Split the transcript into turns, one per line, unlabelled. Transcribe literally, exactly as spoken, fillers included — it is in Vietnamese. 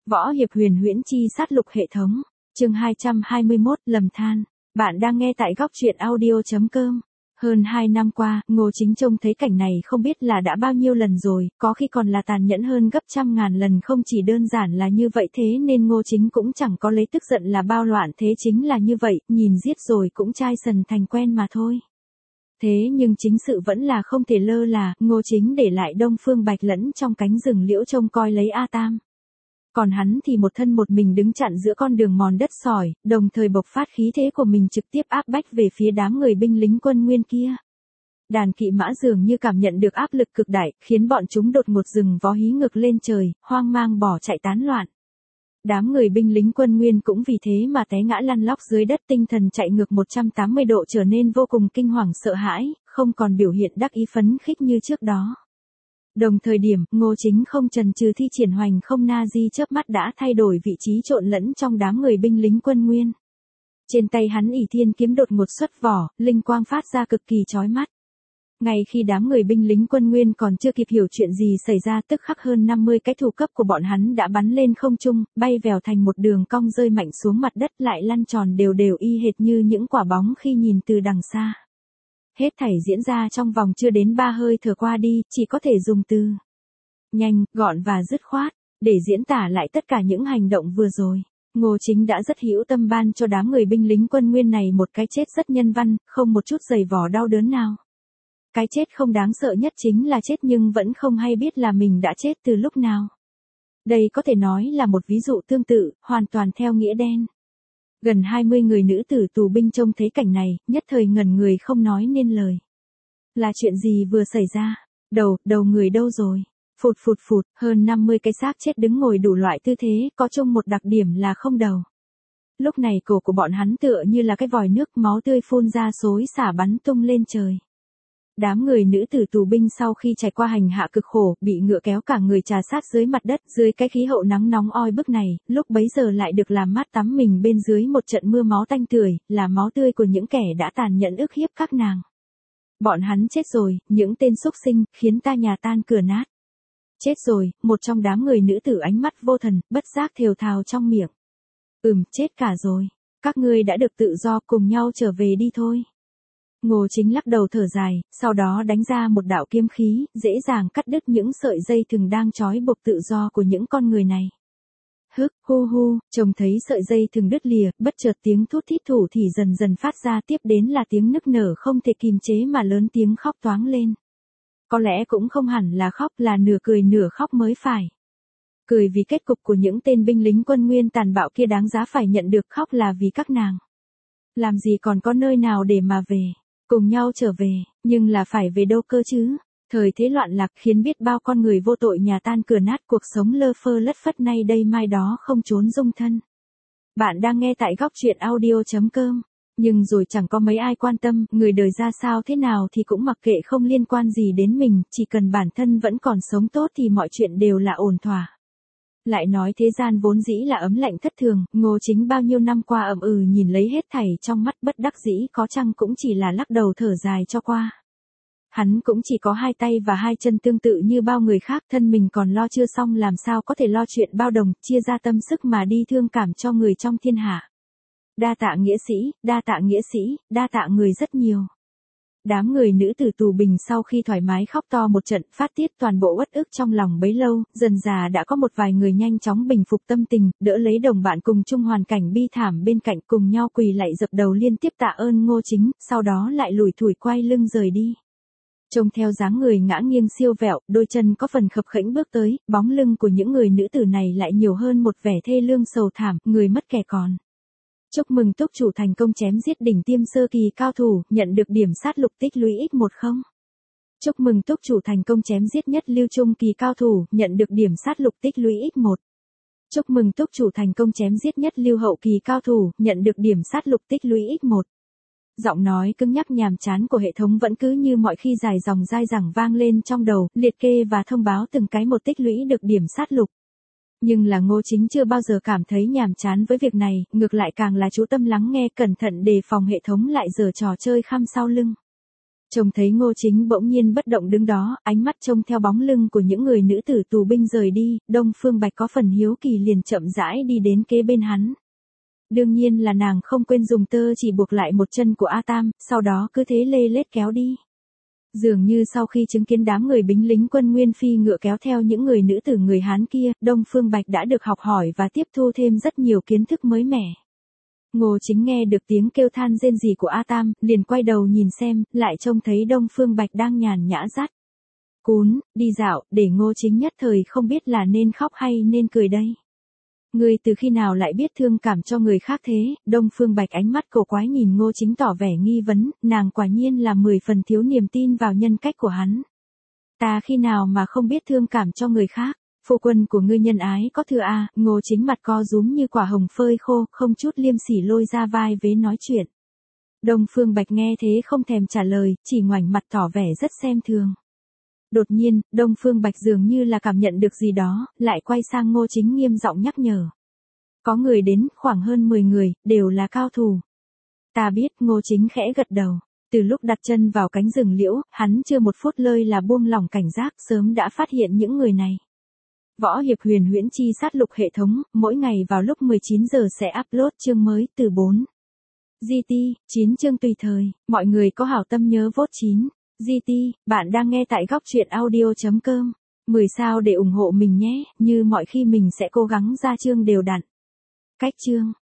Võ hiệp huyền huyễn chi sát lục hệ thống. Chương hai trăm hai mươi mốt, lầm than. Bạn đang nghe tại góc truyện audio chấm com. Hơn hai năm qua, Ngô Chính trông thấy cảnh này không biết là đã bao nhiêu lần rồi, có khi còn là tàn nhẫn hơn gấp trăm ngàn lần, không chỉ đơn giản là như vậy, thế nên Ngô Chính cũng chẳng có lấy tức giận là bao loạn, thế chính là như vậy, nhìn giết rồi cũng chai sần thành quen mà thôi. Thế nhưng chính sự vẫn là không thể lơ là, Ngô Chính để lại Đông Phương Bạch lẫn trong cánh rừng liễu trông coi lấy A Tam. Còn hắn thì một thân một mình đứng chặn giữa con đường mòn đất sỏi, đồng thời bộc phát khí thế của mình trực tiếp áp bách về phía đám người binh lính quân nguyên kia. Đàn kỵ mã dường như cảm nhận được áp lực cực đại, khiến bọn chúng đột ngột dừng vó hí ngược lên trời, hoang mang bỏ chạy tán loạn. Đám người binh lính quân nguyên cũng vì thế mà té ngã lăn lóc dưới đất, tinh thần chạy ngược một trăm tám mươi độ, trở nên vô cùng kinh hoàng sợ hãi, không còn biểu hiện đắc ý phấn khích như trước đó. Đồng thời điểm, Ngô Chính không chần chừ thi triển hoành không na di, chớp mắt đã thay đổi vị trí trộn lẫn trong đám người binh lính quân nguyên. Trên tay hắn ỷ thiên kiếm đột ngột xuất vỏ, linh quang phát ra cực kỳ chói mắt. Ngay khi đám người binh lính quân nguyên còn chưa kịp hiểu chuyện gì xảy ra, tức khắc hơn năm mươi cái thủ cấp của bọn hắn đã bắn lên không trung, bay vèo thành một đường cong rơi mạnh xuống mặt đất, lại lăn tròn đều đều y hệt như những quả bóng khi nhìn từ đằng xa. Hết thảy diễn ra trong vòng chưa đến ba hơi thở qua đi, chỉ có thể dùng từ nhanh, gọn và dứt khoát để diễn tả lại tất cả những hành động vừa rồi. Ngô Chính đã rất hữu tâm ban cho đám người binh lính quân nguyên này một cái chết rất nhân văn, không một chút giày vò đau đớn nào. Cái chết không đáng sợ nhất chính là chết nhưng vẫn không hay biết là mình đã chết từ lúc nào. Đây có thể nói là một ví dụ tương tự, hoàn toàn theo nghĩa đen. Gần hai mươi người nữ tử tù binh trông thấy cảnh này, nhất thời ngẩn người không nói nên lời. Là chuyện gì vừa xảy ra? Đầu, đầu người đâu rồi? Phụt phụt phụt, hơn năm mươi cái xác chết đứng ngồi đủ loại tư thế, có chung một đặc điểm là không đầu. Lúc này cổ của bọn hắn tựa như là cái vòi nước, máu tươi phun ra xối xả bắn tung lên trời. Đám người nữ tử tù binh sau khi trải qua hành hạ cực khổ, bị ngựa kéo cả người trà sát dưới mặt đất, dưới cái khí hậu nắng nóng oi bức này, lúc bấy giờ lại được làm mát tắm mình bên dưới một trận mưa máu tanh tưởi, là máu tươi của những kẻ đã tàn nhẫn ức hiếp các nàng. Bọn hắn chết rồi, những tên xúc sinh, khiến ta nhà tan cửa nát. Chết rồi, một trong đám người nữ tử ánh mắt vô thần, bất giác thều thào trong miệng. Ừm, chết cả rồi. Các ngươi đã được tự do, cùng nhau trở về đi thôi. Ngô Chính lắc đầu thở dài, sau đó đánh ra một đạo kiếm khí, dễ dàng cắt đứt những sợi dây thừng đang trói buộc tự do của những con người này. Hức, hu hu, trông thấy sợi dây thừng đứt lìa, bất chợt tiếng thút thít thủ thì dần dần phát ra, tiếp đến là tiếng nức nở không thể kìm chế mà lớn tiếng khóc toáng lên. Có lẽ cũng không hẳn là khóc, là nửa cười nửa khóc mới phải. Cười vì kết cục của những tên binh lính quân nguyên tàn bạo kia đáng giá phải nhận được, khóc là vì các nàng. Làm gì còn có nơi nào để mà về. Cùng nhau trở về, nhưng là phải về đâu cơ chứ? Thời thế loạn lạc khiến biết bao con người vô tội nhà tan cửa nát, cuộc sống lơ phơ lất phất nay đây mai đó không trốn dung thân. Bạn đang nghe tại góc truyện audio chấm com. Nhưng rồi chẳng có mấy ai quan tâm, người đời ra sao thế nào thì cũng mặc kệ, không liên quan gì đến mình, chỉ cần bản thân vẫn còn sống tốt thì mọi chuyện đều là ổn thỏa. Lại nói thế gian vốn dĩ là ấm lạnh thất thường, Ngô Chính bao nhiêu năm qua ậm ừ nhìn lấy hết thảy trong mắt, bất đắc dĩ có chăng cũng chỉ là lắc đầu thở dài cho qua. Hắn cũng chỉ có hai tay và hai chân tương tự như bao người khác, thân mình còn lo chưa xong làm sao có thể lo chuyện bao đồng, chia ra tâm sức mà đi thương cảm cho người trong thiên hạ. Đa tạ nghĩa sĩ, đa tạ nghĩa sĩ, đa tạ người rất nhiều. Đám người nữ tử tù binh sau khi thoải mái khóc to một trận, phát tiết toàn bộ uất ức trong lòng bấy lâu, dần dà đã có một vài người nhanh chóng bình phục tâm tình, đỡ lấy đồng bạn cùng chung hoàn cảnh bi thảm bên cạnh, cùng nhau quỳ lạy dập đầu liên tiếp tạ ơn Ngô Chính, sau đó lại lủi thủi quay lưng rời đi. Trông theo dáng người ngã nghiêng siêu vẹo, đôi chân có phần khập khễnh bước tới, bóng lưng của những người nữ tử này lại nhiều hơn một vẻ thê lương sầu thảm, người mất kẻ còn. Chúc mừng túc chủ thành công chém giết đỉnh tiêm sơ kỳ cao thủ, nhận được điểm sát lục tích lũy x một không. Chúc mừng túc chủ thành công chém giết nhất lưu trung kỳ cao thủ, nhận được điểm sát lục tích lũy x một. Chúc mừng túc chủ thành công chém giết nhất lưu hậu kỳ cao thủ, nhận được điểm sát lục tích lũy x một. Giọng nói cứng nhắc nhàm chán của hệ thống vẫn cứ như mọi khi dài dòng dai dẳng vang lên trong đầu, liệt kê và thông báo từng cái một tích lũy được điểm sát lục. Nhưng là Ngô Chính chưa bao giờ cảm thấy nhàm chán với việc này, ngược lại càng là chú tâm lắng nghe, cẩn thận đề phòng hệ thống lại giở trò chơi khăm sau lưng. Trông thấy Ngô Chính bỗng nhiên bất động đứng đó, ánh mắt trông theo bóng lưng của những người nữ tử tù binh rời đi, Đông Phương Bạch có phần hiếu kỳ liền chậm rãi đi đến kế bên hắn. Đương nhiên là nàng không quên dùng tơ chỉ buộc lại một chân của A Tam, sau đó cứ thế lê lết kéo đi. Dường như sau khi chứng kiến đám người bính lính quân Nguyên Phi ngựa kéo theo những người nữ tử người Hán kia, Đông Phương Bạch đã được học hỏi và tiếp thu thêm rất nhiều kiến thức mới mẻ. Ngô Chính nghe được tiếng kêu than rên rỉ của A Tam, liền quay đầu nhìn xem, lại trông thấy Đông Phương Bạch đang nhàn nhã dắt cún, đi dạo, để Ngô Chính nhất thời không biết là nên khóc hay nên cười đây. Người từ khi nào lại biết thương cảm cho người khác thế? Đông Phương Bạch ánh mắt cổ quái nhìn Ngô Chính tỏ vẻ nghi vấn, nàng quả nhiên là mười phần thiếu niềm tin vào nhân cách của hắn. Ta khi nào mà không biết thương cảm cho người khác? Phu quân của ngươi nhân ái có thừa à? Ngô Chính mặt co rúm như quả hồng phơi khô, không chút liêm sỉ lôi ra vai vế nói chuyện. Đông Phương Bạch nghe thế không thèm trả lời, chỉ ngoảnh mặt tỏ vẻ rất xem thường. Đột nhiên, Đông Phương Bạch dường như là cảm nhận được gì đó, lại quay sang Ngô Chính nghiêm giọng nhắc nhở. Có người đến, khoảng hơn mười người, đều là cao thủ. Ta biết, Ngô Chính khẽ gật đầu. Từ lúc đặt chân vào cánh rừng liễu, hắn chưa một phút lơi là buông lỏng cảnh giác, sớm đã phát hiện những người này. Võ Hiệp Huyền Huyễn Chi sát lục hệ thống, mỗi ngày vào lúc mười chín giờ sẽ upload chương mới từ bốn. giê tê, chín chương tùy thời, mọi người có hảo tâm nhớ vote chín. giê tê, bạn đang nghe tại góc truyện audio chấm com. mười sao để ủng hộ mình nhé, như mọi khi mình sẽ cố gắng ra chương đều đặn. Cách chương.